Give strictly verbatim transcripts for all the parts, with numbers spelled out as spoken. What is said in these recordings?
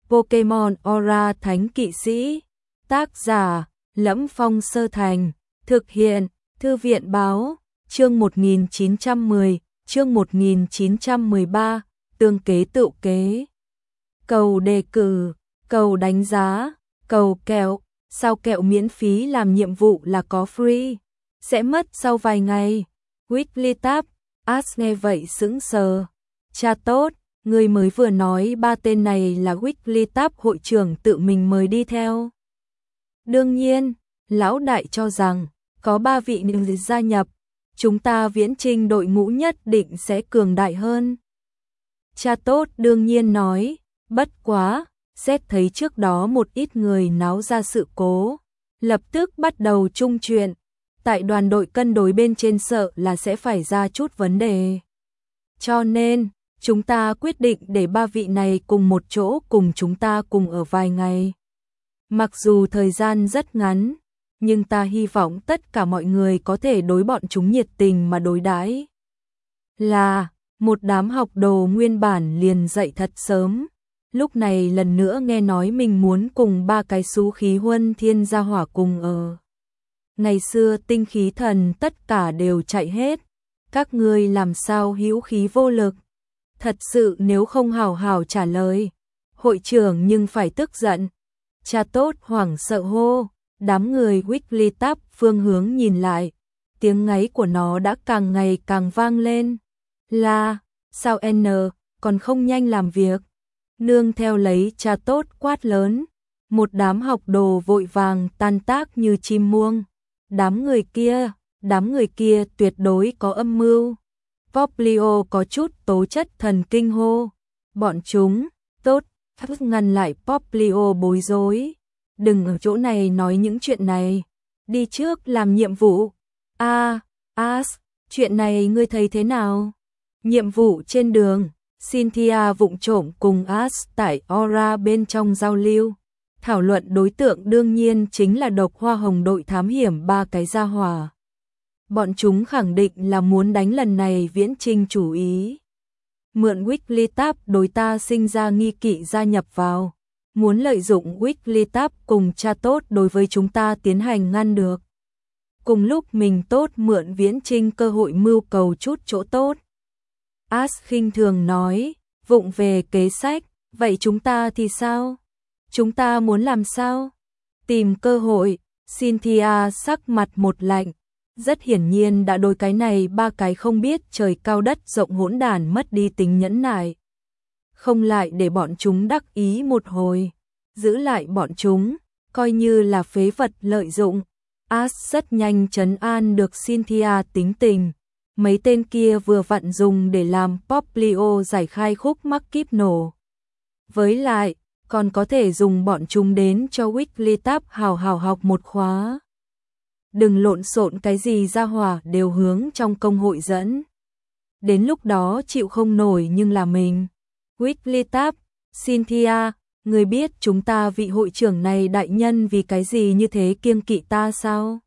Pokemon Aura Thánh Kỵ Sĩ. Tác giả: Lẫm Phong Sơ Thành. Thực hiện: Thư viện Báo. Chương một nghìn chín trăm mười, chương một nghìn chín trăm mười ba, tương kế tựu kế. Cầu đề cử, cầu đánh giá, cầu kẹo, sao kẹo miễn phí làm nhiệm vụ là có free, sẽ mất sau vài ngày. Weekly Tab. Ash nghe vậy sững sờ. Cha tốt, người mới vừa nói ba tên này là Weekly Tab hội trưởng tự mình mời đi theo. Đương nhiên, lão đại cho rằng có ba vị nữ gia nhập, chúng ta viễn trinh đội ngũ nhất định sẽ cường đại hơn. Cha tốt đương nhiên nói, bất quá, xét thấy trước đó một ít người náo ra sự cố, lập tức bắt đầu chung chuyện, tại đoàn đội cân đối bên trên sợ là sẽ phải ra chút vấn đề. Cho nên, chúng ta quyết định để ba vị này cùng một chỗ cùng chúng ta cùng ở vài ngày. Mặc dù thời gian rất ngắn, nhưng ta hy vọng tất cả mọi người có thể đối bọn chúng nhiệt tình mà đối đãi. Là, một đám học đồ nguyên bản liền dậy thật sớm, lúc này lần nữa nghe nói mình muốn cùng ba cái xú khí huân thiên gia hỏa cùng ở. Ngày xưa tinh khí thần tất cả đều chạy hết, các ngươi làm sao hữu khí vô lực. Thật sự nếu không hào hào trả lời, hội trưởng nhưng phải tức giận. Cha tốt hoảng sợ hô, đám người Weekly Tab phương hướng nhìn lại, tiếng ngáy của nó đã càng ngày càng vang lên. Là, sao N, còn không nhanh làm việc. Nương theo lấy cha tốt quát lớn, một đám học đồ vội vàng tan tác như chim muông. Đám người kia, đám người kia tuyệt đối có âm mưu. Poplio có chút tố chất thần kinh hô. Bọn chúng, tốt, ngăn lại Poplio bối rối. Đừng ở chỗ này nói những chuyện này. Đi trước làm nhiệm vụ. A, à, Ash, chuyện này ngươi thấy thế nào? Nhiệm vụ trên đường, Cynthia vụng trộm cùng Ash tại Aura bên trong giao lưu. Thảo luận đối tượng đương nhiên chính là độc hoa hồng đội thám hiểm ba cái gia hỏa. Bọn chúng khẳng định là muốn đánh lần này viễn trinh chủ ý. Mượn Weekly Tab đối ta sinh ra nghi kỵ gia nhập vào. Muốn lợi dụng Weekly Tab cùng cha tốt đối với chúng ta tiến hành ngăn được. Cùng lúc mình tốt mượn viễn trinh cơ hội mưu cầu chút chỗ tốt. Ash khinh thường nói, vụng về kế sách, vậy chúng ta thì sao? Chúng ta muốn làm sao? Tìm cơ hội. Cynthia sắc mặt một lạnh, rất hiển nhiên đã đối cái này ba cái không biết trời cao đất rộng hỗn đản mất đi tính nhẫn nại. Không lại để bọn chúng đắc ý một hồi, giữ lại bọn chúng, coi như là phế vật lợi dụng. Ash rất nhanh trấn an được Cynthia tính tình. Mấy tên kia vừa vặn dùng để làm Poplio giải khai khúc mắc kíp nổ. Với lại, còn có thể dùng bọn chúng đến cho Weekly Tab hào hào học một khóa. Đừng lộn xộn cái gì ra hỏa đều hướng trong công hội dẫn. Đến lúc đó chịu không nổi nhưng là mình. Weekly Tab, Cynthia, người biết chúng ta vị hội trưởng này đại nhân vì cái gì như thế kiêng kỵ ta sao?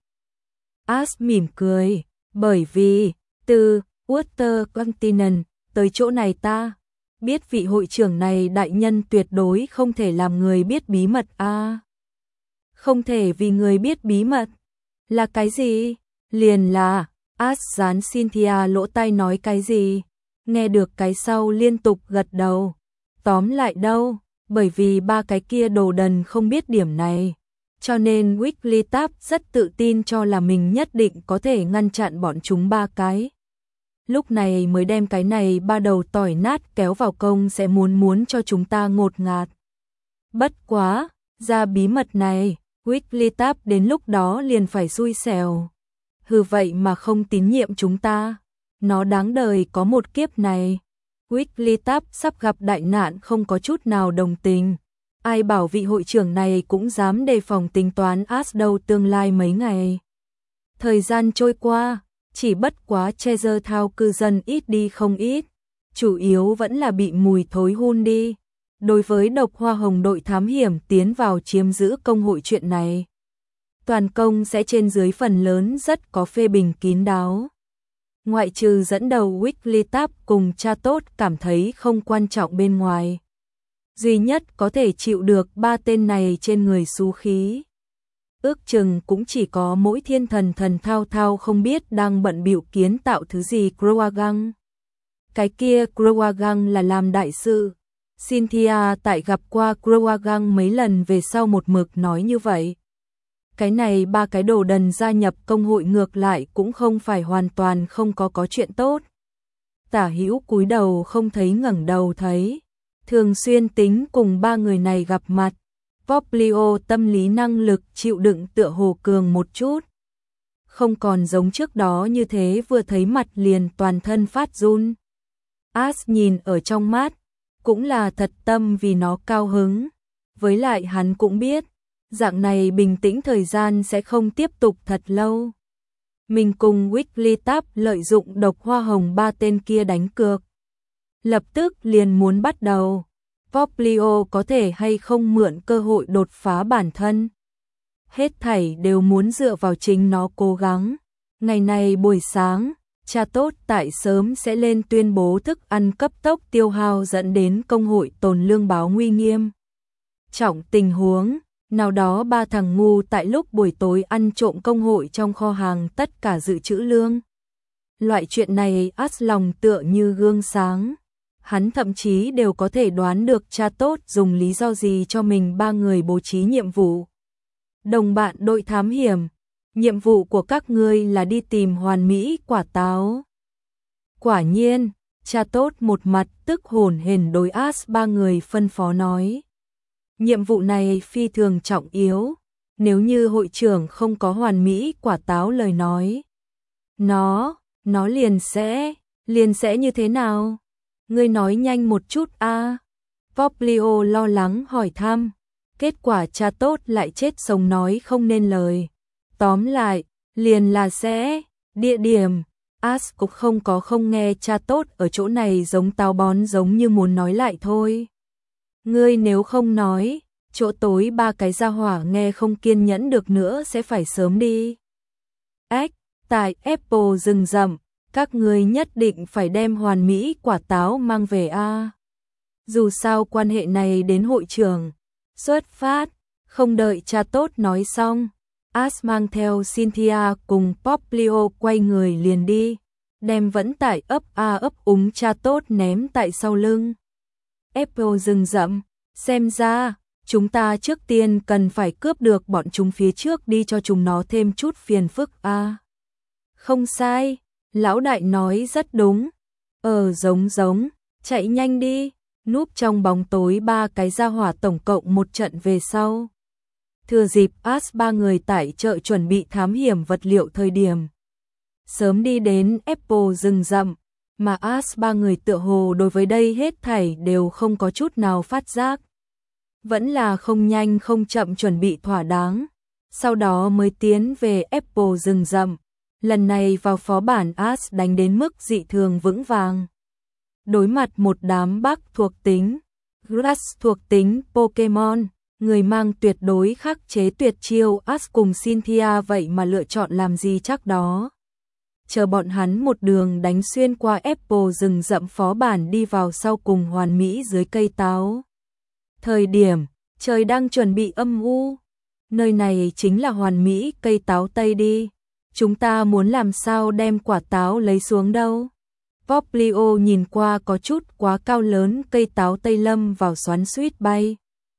Ash mỉm cười, bởi vì, từ Water Continent tới chỗ này ta biết vị hội trưởng này đại nhân tuyệt đối không thể làm người biết bí mật a. À, không thể vì người biết bí mật. Là cái gì? Liền là, Ash dán Cynthia lỗ tai nói cái gì? Nghe được cái sau liên tục gật đầu. Tóm lại đâu, bởi vì ba cái kia đồ đần không biết điểm này. Cho nên Weekly Tab rất tự tin cho là mình nhất định có thể ngăn chặn bọn chúng ba cái. Lúc này mới đem cái này ba đầu tỏi nát kéo vào công sẽ muốn muốn cho chúng ta ngột ngạt. Bất quá, ra bí mật này, Weekly Tab đến lúc đó liền phải xui xẻo. Hừ vậy mà không tín nhiệm chúng ta. Nó đáng đời có một kiếp này. Weekly Tab sắp gặp đại nạn không có chút nào đồng tình. Ai bảo vị hội trưởng này cũng dám đề phòng tính toán Ash đâu tương lai mấy ngày. Thời gian trôi qua, chỉ bất quá Treasure Town cư dân ít đi không ít. Chủ yếu vẫn là bị mùi thối hun đi. Đối với độc hoa hồng đội thám hiểm tiến vào chiếm giữ công hội chuyện này, toàn công sẽ trên dưới phần lớn rất có phê bình kín đáo. Ngoại trừ dẫn đầu Weekly Tab cùng cha tốt cảm thấy không quan trọng bên ngoài. duy nhất có thể chịu được ba tên này trên người xú khí. Ước chừng cũng chỉ có mỗi thiên thần thần thao thao không biết đang bận bịu kiến tạo thứ gì Croagăng. Cái kia Croagăng là làm đại sự. Cynthia tại gặp qua Croagăng mấy lần về sau một mực nói như vậy. Cái này ba cái đồ đần gia nhập công hội ngược lại cũng không phải hoàn toàn không có có chuyện tốt. Tả Hữu cúi đầu không thấy ngẩng đầu thấy. Thường xuyên tính cùng ba người này gặp mặt. Poplio tâm lý năng lực chịu đựng tựa hồ cường một chút. Không còn giống trước đó như thế vừa thấy mặt liền toàn thân phát run. As nhìn ở trong mắt, cũng là thật tâm vì nó cao hứng. Với lại hắn cũng biết, dạng này bình tĩnh thời gian sẽ không tiếp tục thật lâu. Mình cùng Wigglytuff lợi dụng độc hoa hồng ba tên kia đánh cược. Lập tức liền muốn bắt đầu. Poplio có thể hay không mượn cơ hội đột phá bản thân. Hết thảy đều muốn dựa vào chính nó cố gắng. Ngày này buổi sáng, cha tốt tại sớm sẽ lên tuyên bố thức ăn cấp tốc tiêu hao dẫn đến công hội tồn lương báo nguy nghiêm. Trọng tình huống, nào đó ba thằng ngu tại lúc buổi tối ăn trộm công hội trong kho hàng tất cả dự trữ lương. Loại chuyện này As lòng tựa như gương sáng. Hắn thậm chí đều có thể đoán được cha tốt dùng lý do gì cho mình ba người bố trí nhiệm vụ. Đồng bạn đội thám hiểm, nhiệm vụ của các ngươi là đi tìm hoàn mỹ quả táo. Quả nhiên, cha tốt một mặt tức hồn hển đối As ba người phân phó nói. Nhiệm vụ này phi thường trọng yếu, nếu như hội trưởng không có hoàn mỹ quả táo lời nói. Nó, nó liền sẽ, liền sẽ như thế nào? Ngươi nói nhanh một chút a. À. Poplio lo lắng hỏi thăm. Kết quả cha tốt lại chết sống nói không nên lời. Tóm lại, liền là sẽ, địa điểm. As cũng không có không nghe cha tốt ở chỗ này giống táo bón giống như muốn nói lại thôi. Ngươi nếu không nói, chỗ tối ba cái gia hỏa nghe không kiên nhẫn được nữa sẽ phải sớm đi. Ếch, tại Apple rừng rậm. Các ngươi nhất định phải đem hoàn mỹ quả táo mang về a. À. Dù sao quan hệ này đến hội trưởng. Xuất phát, không đợi cha tốt nói xong. As mang theo Cynthia cùng Poplio quay người liền đi. Đem vẫn tải ấp a ấp úng cha tốt ném tại sau lưng. Apple rừng rậm, xem ra, chúng ta trước tiên cần phải cướp được bọn chúng phía trước đi cho chúng nó thêm chút phiền phức a. À. Không sai. Lão đại nói rất đúng. Ờ giống giống, chạy nhanh đi. Núp trong bóng tối ba cái gia hỏa tổng cộng một trận về sau. Thừa dịp As ba người tại chợ chuẩn bị thám hiểm vật liệu thời điểm. Sớm đi đến Apple rừng rậm, mà As ba người tựa hồ đối với đây hết thảy đều không có chút nào phát giác. Vẫn là không nhanh không chậm chuẩn bị thỏa đáng. Sau đó mới tiến về Apple rừng rậm. Lần này vào phó bản As đánh đến mức dị thường vững vàng. Đối mặt một đám bug thuộc tính, Grass thuộc tính Pokemon, người mang tuyệt đối khắc chế tuyệt chiêu As cùng Cynthia vậy mà lựa chọn làm gì chắc đó. Chờ bọn hắn một đường đánh xuyên qua Apple rừng rậm phó bản đi vào sau cùng hoàn mỹ dưới cây táo. Thời điểm, trời đang chuẩn bị âm u. Nơi này chính là hoàn mỹ cây táo Tây đi. Chúng ta muốn làm sao đem quả táo lấy xuống đâu? Poplio nhìn qua có chút quá cao lớn cây táo Tây lâm vào xoắn xuýt bay.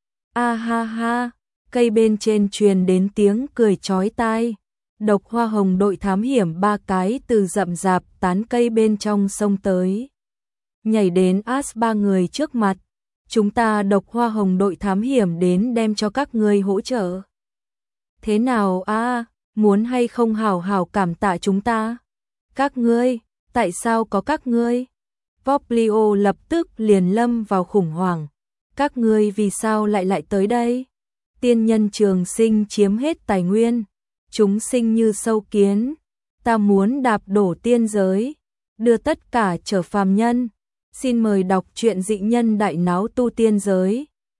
A ha ha, cây bên trên truyền đến tiếng cười chói tai. Độc hoa hồng đội thám hiểm ba cái từ rậm rạp tán cây bên trong sông tới. Nhảy đến As ba người trước mặt. Chúng ta độc hoa hồng đội thám hiểm đến đem cho các ngươi hỗ trợ. Thế nào a? À? Muốn hay không hào hào cảm tạ chúng ta? Các ngươi, tại sao có các ngươi? Poplio lập tức liền lâm vào khủng hoảng. Các ngươi vì sao lại lại tới đây? Tiên nhân trường sinh chiếm hết tài nguyên. Chúng sinh như sâu kiến. Ta muốn đạp đổ tiên giới. Đưa tất cả trở phàm nhân. Xin mời đọc truyện dị nhân đại náo tu tiên giới.